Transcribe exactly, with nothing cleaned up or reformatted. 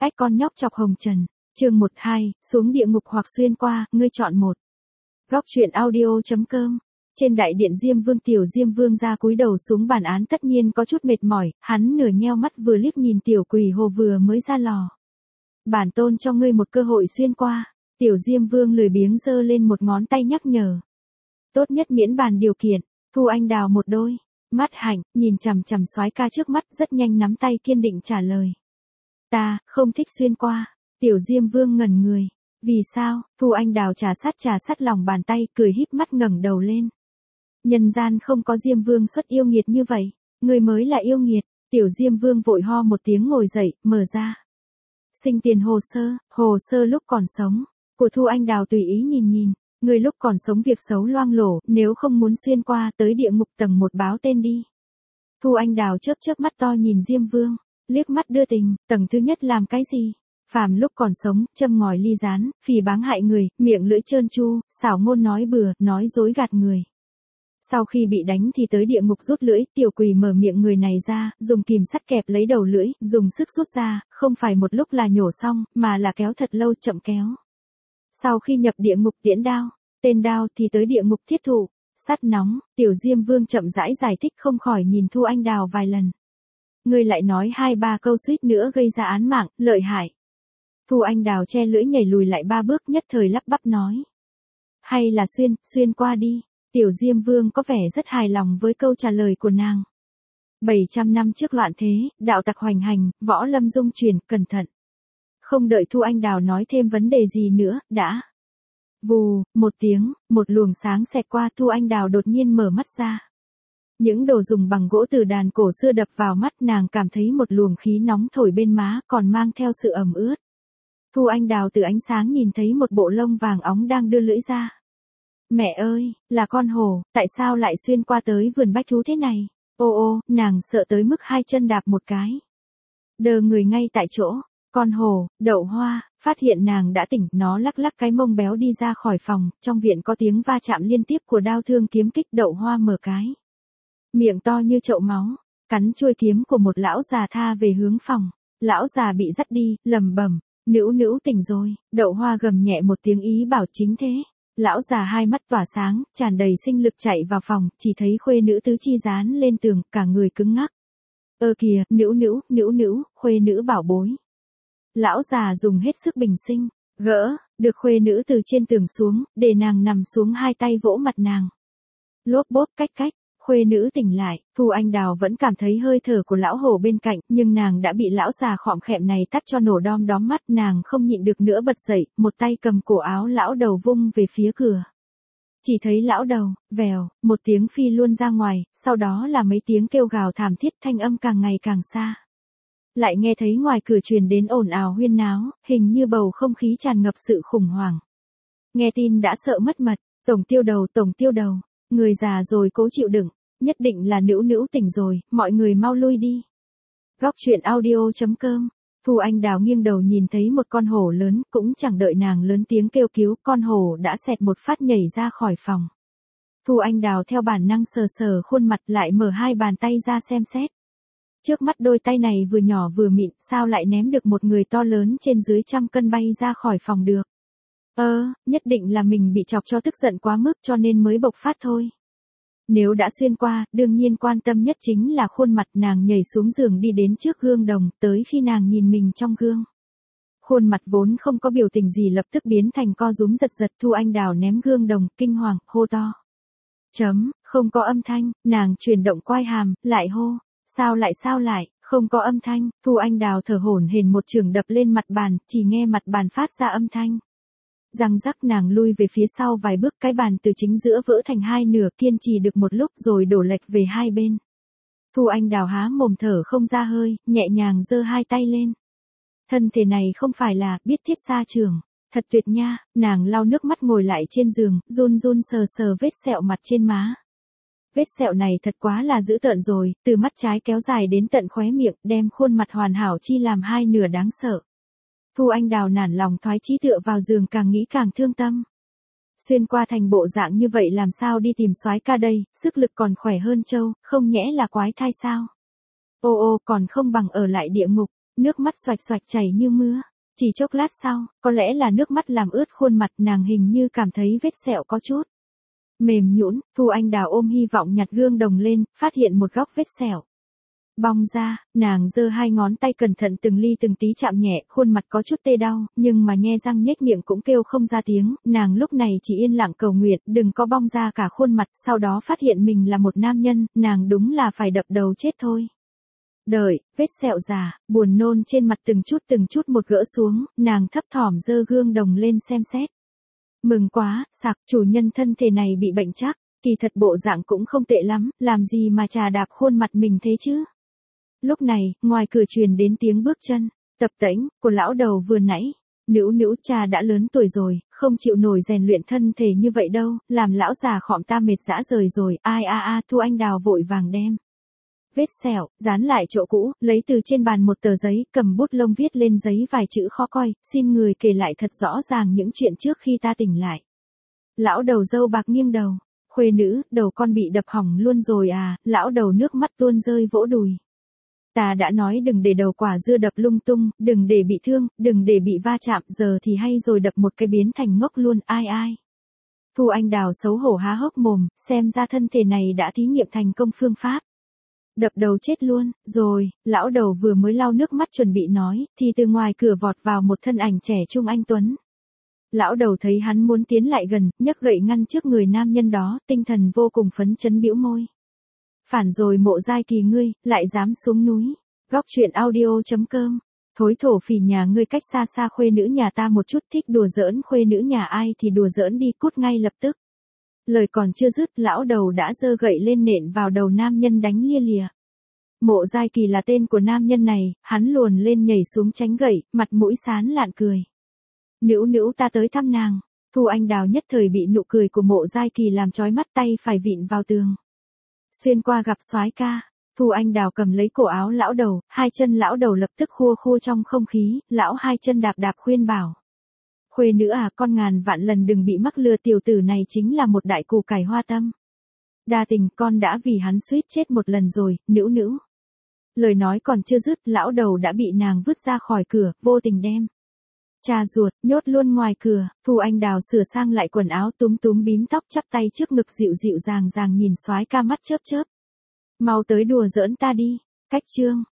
Ách con nhóc chọc hồng trần. Chương một hai, xuống địa ngục hoặc xuyên qua, ngươi chọn một. Góc truyện audio.com. Trên đại điện Diêm Vương, tiểu Diêm Vương ra cúi đầu xuống bản án, tất nhiên có chút mệt mỏi, hắn nửa nheo mắt vừa liếc nhìn tiểu quỷ hồ vừa mới ra lò. Bản tôn cho ngươi một cơ hội xuyên qua. Tiểu Diêm Vương lười biếng giơ lên một ngón tay nhắc nhở. Tốt nhất miễn bàn điều kiện. Thu Anh Đào một đôi mắt hạnh, nhìn chằm chằm soái ca trước mắt, rất nhanh nắm tay kiên định trả lời. Ta, không thích xuyên qua. Tiểu Diêm Vương ngẩn người. Vì sao? Thu Anh Đào trà sát trà sát lòng bàn tay, cười híp mắt ngẩng đầu lên. Nhân gian không có Diêm Vương xuất yêu nghiệt như vậy. Người mới là yêu nghiệt. Tiểu Diêm Vương vội ho một tiếng ngồi dậy, mở ra. Sinh tiền hồ sơ, hồ sơ lúc còn sống. Của Thu Anh Đào tùy ý nhìn nhìn. Người lúc còn sống việc xấu loang lổ, nếu không muốn xuyên qua tới địa ngục tầng một báo tên đi. Thu Anh Đào chớp chớp mắt to nhìn Diêm Vương, liếc mắt đưa tình, tầng thứ nhất làm cái gì? Phàm lúc còn sống, châm ngòi ly gián, phỉ báng hại người, miệng lưỡi trơn tru, xảo ngôn nói bừa, nói dối gạt người. Sau khi bị đánh thì tới địa ngục rút lưỡi, tiểu quỷ mở miệng người này ra, dùng kìm sắt kẹp lấy đầu lưỡi, dùng sức rút ra, không phải một lúc là nhổ xong, mà là kéo thật lâu chậm kéo. Sau khi nhập địa ngục tiễn đao, tên đao thì tới địa ngục thiết thụ, sắt nóng, tiểu Diêm Vương chậm rãi giải thích, không khỏi nhìn Thu Anh Đào vài lần. Ngươi lại nói hai ba câu suýt nữa gây ra án mạng, lợi hại. Thu Anh Đào che lưỡi nhảy lùi lại ba bước, nhất thời lắp bắp nói. Hay là xuyên, xuyên qua đi. Tiểu Diêm Vương có vẻ rất hài lòng với câu trả lời của nàng. bảy trăm năm trước loạn thế, đạo tặc hoành hành, võ lâm dung truyền, cẩn thận. Không đợi Thu Anh Đào nói thêm vấn đề gì nữa, đã. Vù, một tiếng, một luồng sáng xẹt qua, Thu Anh Đào đột nhiên mở mắt ra. Những đồ dùng bằng gỗ từ đàn cổ xưa đập vào mắt, nàng cảm thấy một luồng khí nóng thổi bên má, còn mang theo sự ẩm ướt. Thu Anh Đào từ ánh sáng nhìn thấy một bộ lông vàng óng đang đưa lưỡi ra. Mẹ ơi, là con hổ, tại sao lại xuyên qua tới vườn bách thú thế này? Ô ô, nàng sợ tới mức hai chân đạp một cái. Đờ người ngay tại chỗ. Con hổ, Đậu Hoa, phát hiện nàng đã tỉnh, nó lắc lắc cái mông béo đi ra khỏi phòng, trong viện có tiếng va chạm liên tiếp của đao thương kiếm kích. Đậu Hoa mở cái miệng to như chậu máu, cắn chuôi kiếm của một lão già tha về hướng phòng. Lão già bị dắt đi, lầm bầm, nữu nữu tỉnh rồi. Đậu Hoa gầm nhẹ một tiếng ý bảo chính thế. Lão già hai mắt tỏa sáng, tràn đầy sinh lực chạy vào phòng, chỉ thấy khuê nữ tứ chi dán lên tường, cả người cứng ngắc. Ơ kìa, nữu nữu, nữu nữu, khuê nữ bảo bối. Lão già dùng hết sức bình sinh, gỡ, được khuê nữ từ trên tường xuống, để nàng nằm xuống, hai tay vỗ mặt nàng. Lốp bốp cách cách, khuê nữ tỉnh lại, Thu Anh Đào vẫn cảm thấy hơi thở của lão hổ bên cạnh, nhưng nàng đã bị lão già khọm khẹm này tắt cho nổ đom đóm mắt, nàng không nhịn được nữa bật dậy, một tay cầm cổ áo lão đầu vung về phía cửa. Chỉ thấy lão đầu, vèo, một tiếng phi luôn ra ngoài, sau đó là mấy tiếng kêu gào thảm thiết, thanh âm càng ngày càng xa. Lại nghe thấy ngoài cửa truyền đến ồn ào huyên náo, hình như bầu không khí tràn ngập sự khủng hoảng. Nghe tin đã sợ mất mật, tổng tiêu đầu, tổng tiêu đầu, người già rồi cố chịu đựng, nhất định là nữu nữu tỉnh rồi, mọi người mau lui đi. Góc truyện audio.com. Thu Anh Đào nghiêng đầu nhìn thấy một con hổ lớn, cũng chẳng đợi nàng lớn tiếng kêu cứu, con hổ đã xẹt một phát nhảy ra khỏi phòng. Thu Anh Đào theo bản năng sờ sờ khuôn mặt, lại mở hai bàn tay ra xem xét. Trước mắt đôi tay này vừa nhỏ vừa mịn, sao lại ném được một người to lớn trên dưới trăm cân bay ra khỏi phòng được. Ơ, nhất định là mình bị chọc cho tức giận quá mức cho nên mới bộc phát thôi. Nếu đã xuyên qua, đương nhiên quan tâm nhất chính là khuôn mặt. Nàng nhảy xuống giường đi đến trước gương đồng, tới khi nàng nhìn mình trong gương. Khuôn mặt vốn không có biểu tình gì lập tức biến thành co rúm giật giật. Thu Anh Đào ném gương đồng, kinh hoàng, hô to. Chấm, không có âm thanh, nàng chuyển động quai hàm, lại hô. Sao lại sao lại, không có âm thanh. Thu Anh Đào thở hổn hển một chưởng đập lên mặt bàn, chỉ nghe mặt bàn phát ra âm thanh. Răng rắc, nàng lui về phía sau vài bước, cái bàn từ chính giữa vỡ thành hai nửa, kiên trì được một lúc rồi đổ lệch về hai bên. Thu Anh Đào há mồm thở không ra hơi, nhẹ nhàng giơ hai tay lên. Thân thể này không phải là, biết thiết xa trường, thật tuyệt nha. Nàng lau nước mắt ngồi lại trên giường, run run sờ sờ vết sẹo mặt trên má. Vết sẹo này thật quá là dữ tợn rồi, từ mắt trái kéo dài đến tận khóe miệng, đem khuôn mặt hoàn hảo chi làm hai nửa đáng sợ. Thu Anh Đào nản lòng thoái chí tựa vào giường, càng nghĩ càng thương tâm. Xuyên qua thành bộ dạng như vậy làm sao đi tìm soái ca đây, sức lực còn khỏe hơn trâu, không nhẽ là quái thai sao? Ô ô, còn không bằng ở lại địa ngục. nước mắt xoạch xoạch chảy như mưa. Chỉ chốc lát sau, có lẽ là nước mắt làm ướt khuôn mặt, nàng hình như cảm thấy vết sẹo có chút mềm nhũn. Thu Anh Đào ôm hy vọng nhặt gương đồng lên, phát hiện một góc vết sẹo bong ra, nàng giơ hai ngón tay cẩn thận từng ly từng tí chạm nhẹ, khuôn mặt có chút tê đau, nhưng mà nhe răng nhếch miệng cũng kêu không ra tiếng, nàng lúc này chỉ yên lặng cầu nguyện, đừng có bong ra cả khuôn mặt, sau đó phát hiện mình là một nam nhân, nàng đúng là phải đập đầu chết thôi. Đợi, vết sẹo già, buồn nôn trên mặt từng chút từng chút một gỡ xuống, nàng thấp thỏm giơ gương đồng lên xem xét. Mừng quá, sặc, chủ nhân thân thể này bị bệnh chắc, kỳ thật bộ dạng cũng không tệ lắm, làm gì mà trà đạp khuôn mặt mình thế chứ. Lúc này, ngoài cửa truyền đến tiếng bước chân, tập tễnh, của lão đầu vừa nãy. Nữu nữu, cha đã lớn tuổi rồi, không chịu nổi rèn luyện thân thể như vậy đâu, làm lão già khọm ta mệt dã rời rồi, ai a a. Thu Anh Đào vội vàng đem vết sẹo, dán lại chỗ cũ, lấy từ trên bàn một tờ giấy, cầm bút lông viết lên giấy vài chữ khó coi, xin người kể lại thật rõ ràng những chuyện trước khi ta tỉnh lại. Lão đầu râu bạc nghiêng đầu, khuê nữ, đầu con bị đập hỏng luôn rồi à, lão đầu nước mắt tuôn rơi vỗ đùi. Ta đã nói đừng để đầu quả dưa đập lung tung, đừng để bị thương, đừng để bị va chạm, giờ thì hay rồi đập một cái biến thành ngốc luôn, ai ai. Thu Anh Đào xấu hổ há hốc mồm, xem ra thân thể này đã thí nghiệm thành công phương pháp. Đập đầu chết luôn, rồi, lão đầu vừa mới lau nước mắt chuẩn bị nói, thì từ ngoài cửa vọt vào một thân ảnh trẻ trung anh tuấn. Lão đầu thấy hắn muốn tiến lại gần, nhấc gậy ngăn trước người nam nhân đó, tinh thần vô cùng phấn chấn bĩu môi. Phản rồi Mộ Giai Kỳ ngươi, lại dám xuống núi. Góc truyện audio chấm com. Thối thổ phỉ nhà ngươi, cách xa xa khuê nữ nhà ta một chút, thích đùa giỡn khuê nữ nhà ai thì đùa giỡn đi, cút ngay lập tức. Lời còn chưa dứt, lão đầu đã giơ gậy lên nện vào đầu nam nhân đánh lia lịa. Mộ Giai Kỳ là tên của nam nhân này, hắn luồn lên nhảy xuống tránh gậy, mặt mũi sán lạn cười. Nữu nữu, ta tới thăm nàng. Thu Anh Đào nhất thời bị nụ cười của Mộ Giai Kỳ làm chói mắt, tay phải vịn vào tường. Xuyên qua gặp soái ca, Thu Anh Đào cầm lấy cổ áo lão đầu, hai chân lão đầu lập tức khua khua trong không khí, lão hai chân đạp đạp khuyên bảo. Khuê nữ à, con ngàn vạn lần đừng bị mắc lừa, tiểu tử này chính là một đại củ cải hoa tâm. Đa tình, con đã vì hắn suýt chết một lần rồi, nữu nữu. Lời nói còn chưa dứt, lão đầu đã bị nàng vứt ra khỏi cửa, vô tình đem cha ruột nhốt luôn ngoài cửa. Thu Anh Đào sửa sang lại quần áo, túm túm bím tóc, chắp tay trước ngực, dịu dịu dàng dàng nhìn soái ca mắt chớp chớp. Mau tới đùa giỡn ta đi. Cách chương